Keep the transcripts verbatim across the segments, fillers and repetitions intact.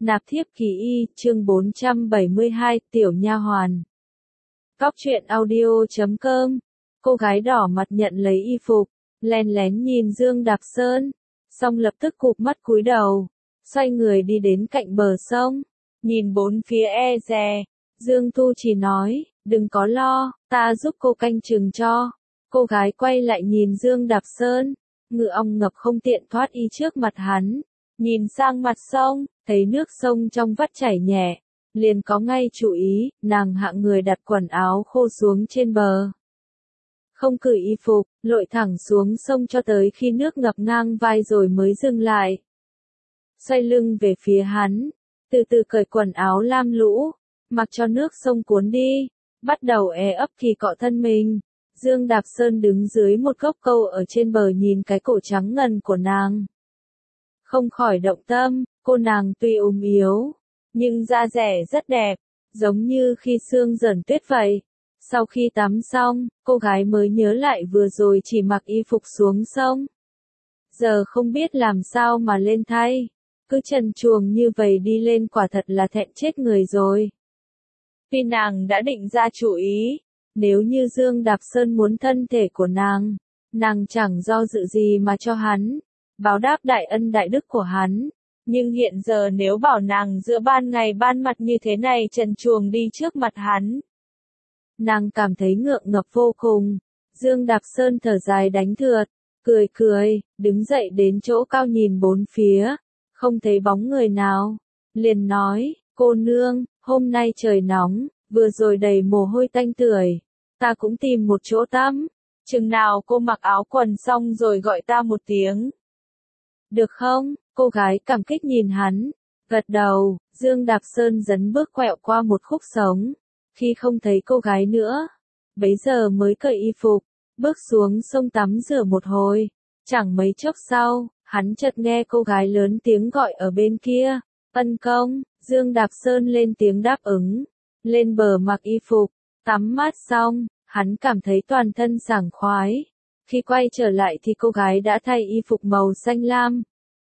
Nạp thiếp kỳ y, chương bốn trăm bảy mươi hai, tiểu nha hoàn. Cóc truyện audio chấm com. Cô gái đỏ mặt nhận lấy y phục, lén lén nhìn Dương Đạp Sơn, xong lập tức cụp mắt cúi đầu, xoay người đi đến cạnh bờ sông, nhìn bốn phía e dè. Dương Thu chỉ nói, đừng có lo, ta giúp cô canh chừng cho. Cô gái quay lại nhìn Dương Đạp Sơn, ngựa ong ngập không tiện thoát y trước mặt hắn, nhìn sang mặt sông, thấy nước sông trong vắt chảy nhẹ, liền có ngay chú ý, nàng hạ người đặt quần áo khô xuống trên bờ. Không cởi y phục, lội thẳng xuống sông cho tới khi nước ngập ngang vai rồi mới dừng lại. Xoay lưng về phía hắn, từ từ cởi quần áo lam lũ, mặc cho nước sông cuốn đi, bắt đầu é ấp thì cọ thân mình. Dương Đạp Sơn đứng dưới một gốc câu ở trên bờ nhìn cái cổ trắng ngần của nàng. Không khỏi động tâm, cô nàng tuy ốm yếu, nhưng da dẻ rất đẹp, giống như khi sương dần tuyết vậy. Sau khi tắm xong, cô gái mới nhớ lại vừa rồi chỉ mặc y phục xuống sông. Giờ không biết làm sao mà lên thay, cứ trần truồng như vậy đi lên quả thật là thẹn chết người rồi. Vì nàng đã định ra chủ ý, nếu như Dương Đạp Sơn muốn thân thể của nàng, nàng chẳng do dự gì mà cho hắn, báo đáp đại ân đại đức của hắn. Nhưng hiện giờ nếu bảo nàng giữa ban ngày ban mặt như thế này trần truồng đi trước mặt hắn, nàng cảm thấy ngượng ngập vô cùng. Dương Đạp Sơn thở dài đánh thượt, cười cười, đứng dậy đến chỗ cao nhìn bốn phía, không thấy bóng người nào, liền nói, cô nương, hôm nay trời nóng, vừa rồi đầy mồ hôi tanh tưởi, ta cũng tìm một chỗ tắm, chừng nào cô mặc áo quần xong rồi gọi ta một tiếng. Được không? Cô gái cảm kích nhìn hắn, gật đầu. Dương Đạp Sơn dấn bước quẹo qua một khúc sống, khi không thấy cô gái nữa, bấy giờ mới cởi y phục, bước xuống sông tắm rửa một hồi. Chẳng mấy chốc sau, hắn chợt nghe cô gái lớn tiếng gọi ở bên kia, ân công. Dương Đạp Sơn lên tiếng đáp ứng, lên bờ mặc y phục, tắm mát xong, hắn cảm thấy toàn thân sảng khoái. Khi quay trở lại thì cô gái đã thay y phục màu xanh lam.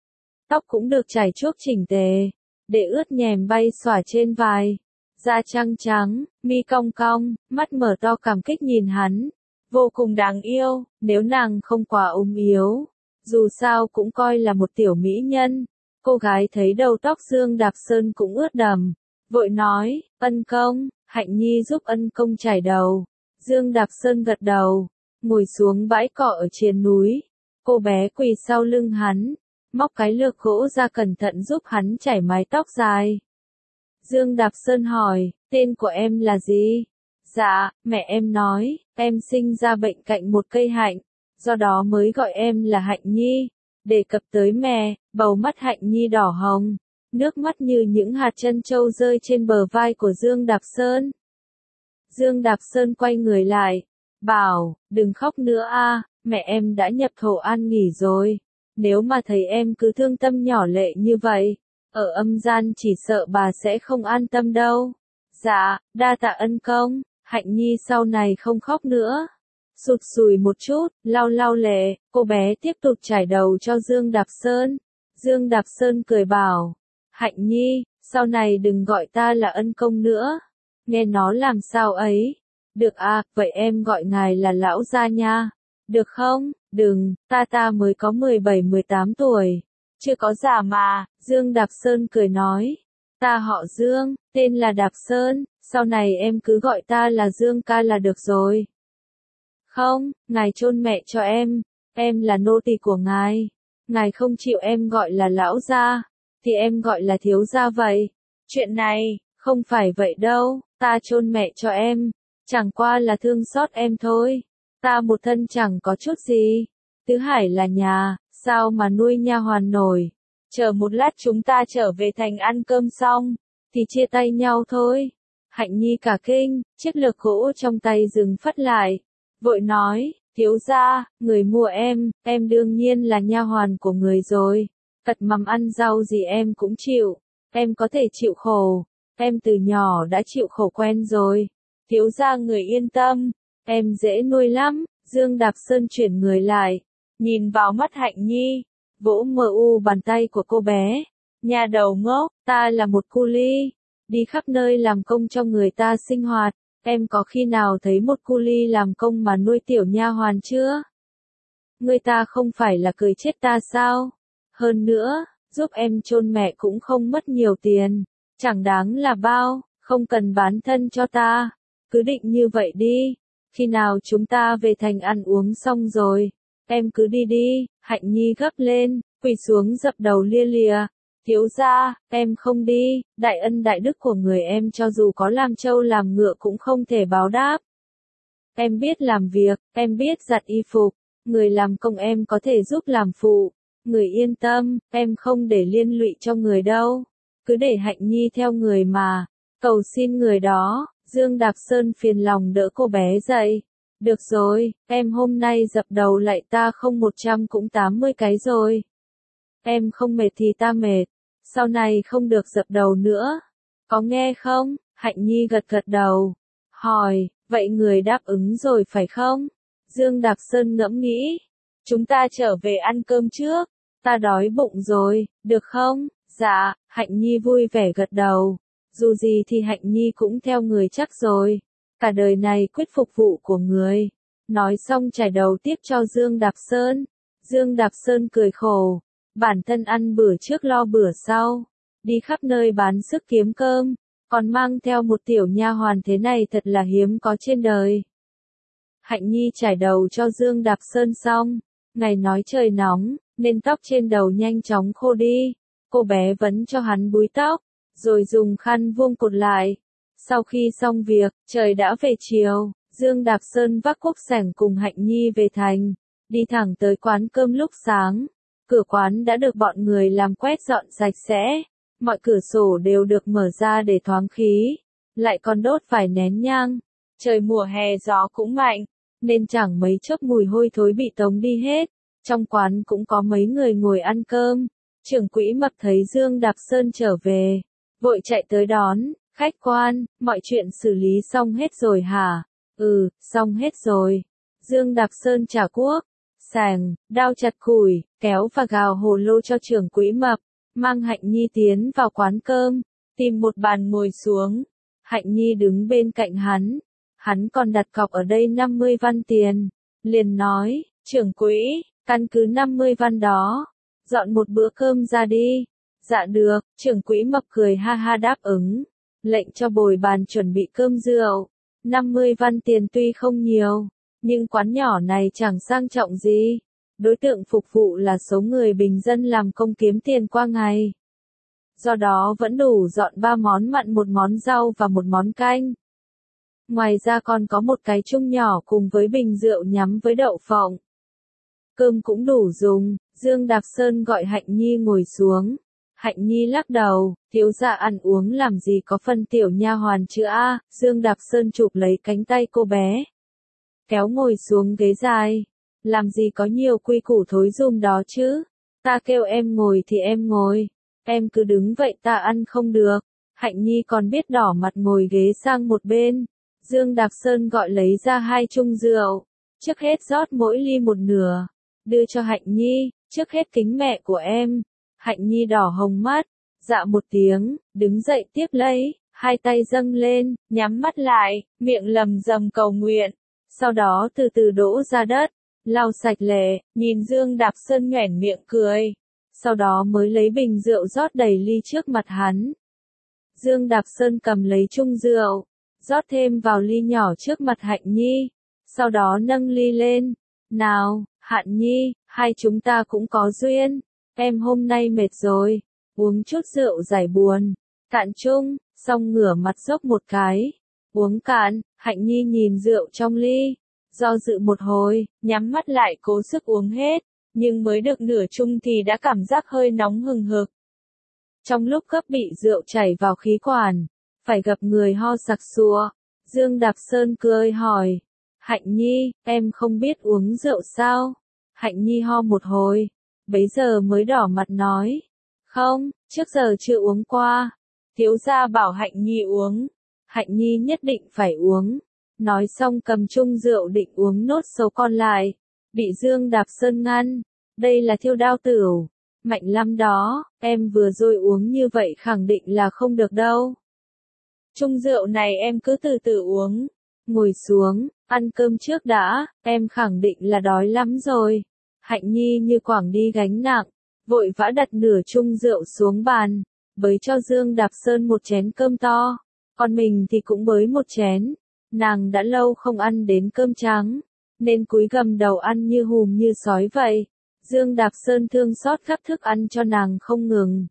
Tóc cũng được chải chuốt chỉnh tề, để ướt nhèm bay xõa trên vai. Da trắng trắng, mi cong cong, mắt mở to cảm kích nhìn hắn. Vô cùng đáng yêu, nếu nàng không quá ốm yếu, dù sao cũng coi là một tiểu mỹ nhân. Cô gái thấy đầu tóc Dương Đạp Sơn cũng ướt đầm, vội nói, ân công, Hạnh Nhi giúp ân công chải đầu. Dương Đạp Sơn gật đầu, ngồi xuống bãi cỏ ở trên núi. Cô bé quỳ sau lưng hắn, móc cái lược gỗ ra cẩn thận giúp hắn chải mái tóc dài. Dương Đạp Sơn hỏi, tên của em là gì? Dạ, mẹ em nói, em sinh ra bệnh cạnh một cây hạnh, do đó mới gọi em là Hạnh Nhi. Đề cập tới mẹ, bầu mắt Hạnh Nhi đỏ hồng, nước mắt như những hạt trân châu rơi trên bờ vai của Dương Đạp Sơn. Dương Đạp Sơn quay người lại, bảo, đừng khóc nữa a, mẹ em đã nhập thổ an nghỉ rồi. Nếu mà thấy em cứ thương tâm nhỏ lệ như vậy, ở âm gian chỉ sợ bà sẽ không an tâm đâu. Dạ, đa tạ ân công. Hạnh Nhi sau này không khóc nữa. Sụt sùi một chút, lau lau lệ, cô bé tiếp tục chải đầu cho Dương Đạp Sơn. Dương Đạp Sơn cười bảo, Hạnh Nhi, sau này đừng gọi ta là ân công nữa. Nghe nó làm sao ấy? Được à, vậy em gọi ngài là lão gia nha. Được không? Đừng, ta ta mới có mười bảy mười tám tuổi. Chưa có già mà. Dương Đạp Sơn cười nói, ta họ Dương, tên là Đạp Sơn, sau này em cứ gọi ta là Dương ca là được rồi. Không, ngài chôn mẹ cho em, em là nô tỳ của ngài. Ngài không chịu em gọi là lão gia, thì em gọi là thiếu gia vậy. Chuyện này, không phải vậy đâu, ta chôn mẹ cho em, chẳng qua là thương xót em thôi. Ta một thân chẳng có chút gì, Tứ Hải là nhà, sao mà nuôi nha hoàn nổi. Chờ một lát chúng ta trở về thành ăn cơm xong, thì chia tay nhau thôi. Hạnh Nhi cả kinh, chiếc lược gỗ trong tay dừng phắt lại, vội nói, thiếu gia, người mua em, em đương nhiên là nha hoàn của người rồi. Cật mầm ăn rau gì em cũng chịu, em có thể chịu khổ, em từ nhỏ đã chịu khổ quen rồi. Thiếu gia người yên tâm, em dễ nuôi lắm. Dương Đạp Sơn chuyển người lại, nhìn vào mắt Hạnh Nhi, vỗ mờ u bàn tay của cô bé, Nhà đầu ngốc, ta là một cu li, đi khắp nơi làm công cho người ta sinh hoạt, em có khi nào thấy một cu li làm công mà nuôi tiểu nha hoàn chưa? Người ta không phải là cười chết ta sao? Hơn nữa, giúp em chôn mẹ cũng không mất nhiều tiền, chẳng đáng là bao, không cần bán thân cho ta, cứ định như vậy đi, khi nào chúng ta về thành ăn uống xong rồi, em cứ đi đi, Hạnh Nhi gấp lên, quỳ xuống dập đầu lia lịa, thiếu gia, em không đi, đại ân đại đức của người em cho dù có làm trâu làm ngựa cũng không thể báo đáp. Em biết làm việc, em biết giặt y phục, người làm công em có thể giúp làm phụ, người yên tâm, em không để liên lụy cho người đâu, cứ để Hạnh Nhi theo người mà, cầu xin người đó. Dương Đạp Sơn phiền lòng đỡ cô bé dậy. Được rồi, em hôm nay dập đầu lại ta không một trăm cũng tám mươi cái rồi. Em không mệt thì ta mệt, sau này không được dập đầu nữa. Có nghe không? Hạnh Nhi gật gật đầu. Hỏi, vậy người đáp ứng rồi phải không? Dương Đạp Sơn ngẫm nghĩ. Chúng ta trở về ăn cơm trước, ta đói bụng rồi, được không? Dạ, Hạnh Nhi vui vẻ gật đầu. Dù gì thì Hạnh Nhi cũng theo người chắc rồi, cả đời này quyết phục vụ của người. Nói xong trải đầu tiếp cho Dương Đạp Sơn. Dương Đạp Sơn cười khổ, bản thân ăn bữa trước lo bữa sau, đi khắp nơi bán sức kiếm cơm, còn mang theo một tiểu nha hoàn thế này thật là hiếm có trên đời. Hạnh Nhi trải đầu cho Dương Đạp Sơn xong, ngày nói trời nóng, nên tóc trên đầu nhanh chóng khô đi, cô bé vấn cho hắn búi tóc, rồi dùng khăn vuông cột lại. Sau khi xong việc, trời đã về chiều, Dương Đạp Sơn vác cuốc sẻng cùng Hạnh Nhi về thành, đi thẳng tới quán cơm lúc sáng. Cửa quán đã được bọn người làm quét dọn sạch sẽ, mọi cửa sổ đều được mở ra để thoáng khí, lại còn đốt vài nén nhang. Trời mùa hè gió cũng mạnh, nên chẳng mấy chốc mùi hôi thối bị tống đi hết. Trong quán cũng có mấy người ngồi ăn cơm. Trưởng quỹ Mập thấy Dương Đạp Sơn trở về, vội chạy tới đón. Khách quan, mọi chuyện xử lý xong hết rồi hả? Ừ, xong hết rồi. Dương Đạp Sơn trả cuốc, sàng, đao chặt củi, kéo và gào hồ lô cho trưởng quỹ Mập, mang Hạnh Nhi tiến vào quán cơm, tìm một bàn ngồi xuống. Hạnh Nhi đứng bên cạnh hắn, hắn còn đặt cọc ở đây năm mươi văn tiền, liền nói, trưởng quỹ, căn cứ năm mươi văn đó, dọn một bữa cơm ra đi. Dạ được, trưởng quỹ Mập cười ha ha đáp ứng, lệnh cho bồi bàn chuẩn bị cơm rượu. năm mươi văn tiền tuy không nhiều, nhưng quán nhỏ này chẳng sang trọng gì. Đối tượng phục vụ là số người bình dân làm công kiếm tiền qua ngày. Do đó vẫn đủ dọn ba món mặn, một món rau và một món canh. Ngoài ra còn có một cái chung nhỏ cùng với bình rượu nhắm với đậu phộng. Cơm cũng đủ dùng, Dương Đạp Sơn gọi Hạnh Nhi ngồi xuống. Hạnh Nhi lắc đầu, thiếu gia ăn uống làm gì có phân tiểu nha hoàn chứ a. Dương Đạp Sơn chụp lấy cánh tay cô bé, kéo ngồi xuống ghế dài. Làm gì có nhiều quy củ thối dùm đó chứ. Ta kêu em ngồi thì em ngồi, em cứ đứng vậy ta ăn không được. Hạnh Nhi còn biết đỏ mặt ngồi ghế sang một bên. Dương Đạp Sơn gọi lấy ra hai chung rượu, trước hết rót mỗi ly một nửa, đưa cho Hạnh Nhi, trước hết kính mẹ của em. Hạnh Nhi đỏ hồng mắt, dạ một tiếng, đứng dậy tiếp lấy, hai tay dâng lên, nhắm mắt lại, miệng lầm rầm cầu nguyện, sau đó từ từ đổ ra đất, lau sạch lệ, nhìn Dương Đạp Sơn nhoẻn miệng cười, sau đó mới lấy bình rượu rót đầy ly trước mặt hắn. Dương Đạp Sơn cầm lấy chung rượu, rót thêm vào ly nhỏ trước mặt Hạnh Nhi, sau đó nâng ly lên, nào, Hạnh Nhi, hai chúng ta cũng có duyên. Em hôm nay mệt rồi, uống chút rượu giải buồn. Cạn chung, xong ngửa mặt dốc một cái. Uống cạn, Hạnh Nhi nhìn rượu trong ly, do dự một hồi, nhắm mắt lại cố sức uống hết, nhưng mới được nửa chung thì đã cảm giác hơi nóng hừng hực. Trong lúc gấp bị rượu chảy vào khí quản, phải gặp người ho sặc sụa. Dương Đạp Sơn cười hỏi, Hạnh Nhi, em không biết uống rượu sao? Hạnh Nhi ho một hồi, bấy giờ mới đỏ mặt nói, không, trước giờ chưa uống qua. Thiếu gia bảo Hạnh Nhi uống, Hạnh Nhi nhất định phải uống. Nói xong cầm chung rượu định uống nốt số còn lại, bị Dương Đạp Sơn ngăn, đây là thiêu đao tửu, mạnh lắm đó, em vừa rồi uống như vậy khẳng định là không được đâu. Chung rượu này em cứ từ từ uống. Ngồi xuống, ăn cơm trước đã, em khẳng định là đói lắm rồi. Hạnh Nhi như quẳng đi gánh nặng, vội vã đặt nửa chung rượu xuống bàn, bới cho Dương Đạp Sơn một chén cơm to, còn mình thì cũng bới một chén. Nàng đã lâu không ăn đến cơm trắng, nên cúi gằm đầu ăn như hùm như sói vậy. Dương Đạp Sơn thương xót gắp thức ăn cho nàng không ngừng.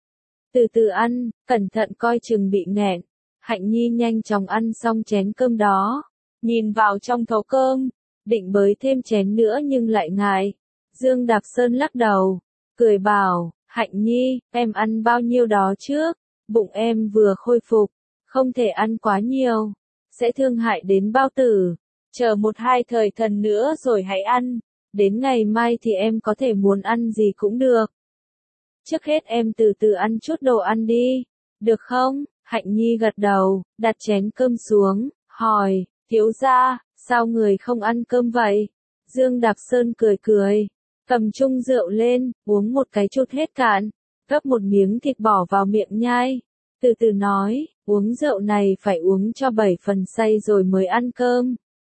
Từ từ ăn, cẩn thận coi chừng bị nghẹn. Hạnh Nhi nhanh chóng ăn xong chén cơm đó, nhìn vào trong thau cơm, định bới thêm chén nữa nhưng lại ngại. Dương Đạp Sơn lắc đầu, cười bảo, Hạnh Nhi, em ăn bao nhiêu đó trước, bụng em vừa khôi phục, không thể ăn quá nhiều, sẽ thương hại đến bao tử. Chờ một hai thời thần nữa rồi hãy ăn, đến ngày mai thì em có thể muốn ăn gì cũng được. Trước hết em từ từ ăn chút đồ ăn đi, được không? Hạnh Nhi gật đầu, đặt chén cơm xuống, hỏi, thiếu gia, sao người không ăn cơm vậy? Dương Đạp Sơn cười cười, cầm chung rượu lên, uống một cái chút hết cạn, gấp một miếng thịt bỏ vào miệng nhai, từ từ nói, uống rượu này phải uống cho bảy phần say rồi mới ăn cơm.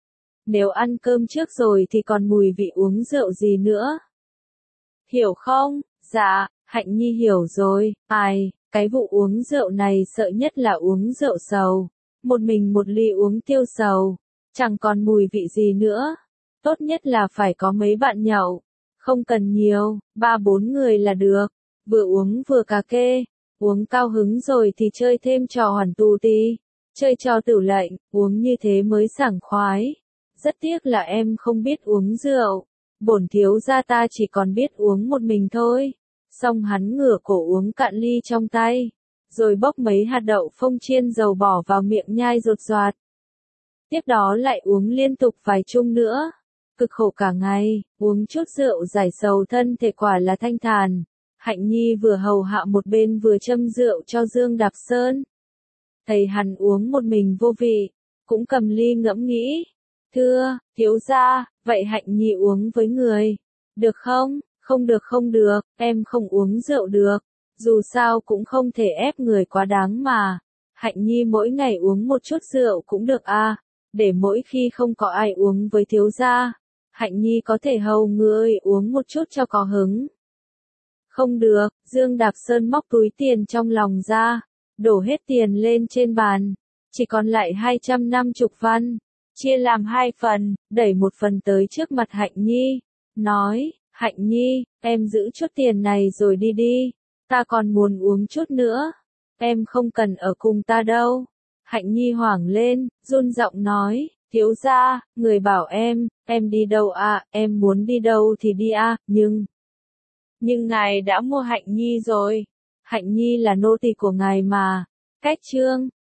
Nếu ăn cơm trước rồi thì còn mùi vị uống rượu gì nữa? Hiểu không? Dạ, Hạnh Nhi hiểu rồi, ai, cái vụ uống rượu này sợ nhất là uống rượu sầu. Một mình một ly uống tiêu sầu, chẳng còn mùi vị gì nữa. Tốt nhất là phải có mấy bạn nhậu, không cần nhiều, ba bốn người là được, vừa uống vừa cà kê, uống cao hứng rồi thì chơi thêm trò hoàn tù tì, chơi trò tửu lệnh, uống như thế mới sảng khoái. Rất tiếc là em không biết uống rượu, bổn thiếu gia ta chỉ còn biết uống một mình thôi. Xong hắn ngửa cổ uống cạn ly trong tay, rồi bốc mấy hạt đậu phông chiên dầu bỏ vào miệng nhai rột rạt. Tiếp đó lại uống liên tục vài chung nữa, cực khổ cả ngày, uống chút rượu giải sầu thân thể quả là thanh thản. Hạnh Nhi vừa hầu hạ một bên vừa châm rượu cho Dương Đạp Sơn. Thấy hắn uống một mình vô vị, cũng cầm ly ngẫm nghĩ. Thưa, thiếu gia, vậy Hạnh Nhi uống với người, được không? Không được không được, em không uống rượu được, dù sao cũng không thể ép người quá đáng mà. Hạnh Nhi mỗi ngày uống một chút rượu cũng được à, để mỗi khi không có ai uống với thiếu gia, Hạnh Nhi có thể hầu người uống một chút cho có hứng. Không được, Dương Đạp Sơn móc túi tiền trong lòng ra, đổ hết tiền lên trên bàn, chỉ còn lại hai trăm năm mươi văn, chia làm hai phần, đẩy một phần tới trước mặt Hạnh Nhi, nói, Hạnh Nhi, em giữ chút tiền này rồi đi đi, ta còn muốn uống chút nữa, em không cần ở cùng ta đâu. Hạnh Nhi hoảng lên, run giọng nói, thiếu gia, người bảo em, em đi đâu à, em muốn đi đâu thì đi à, nhưng... Nhưng ngài đã mua Hạnh Nhi rồi, Hạnh Nhi là nô tỳ của ngài mà. Cách chương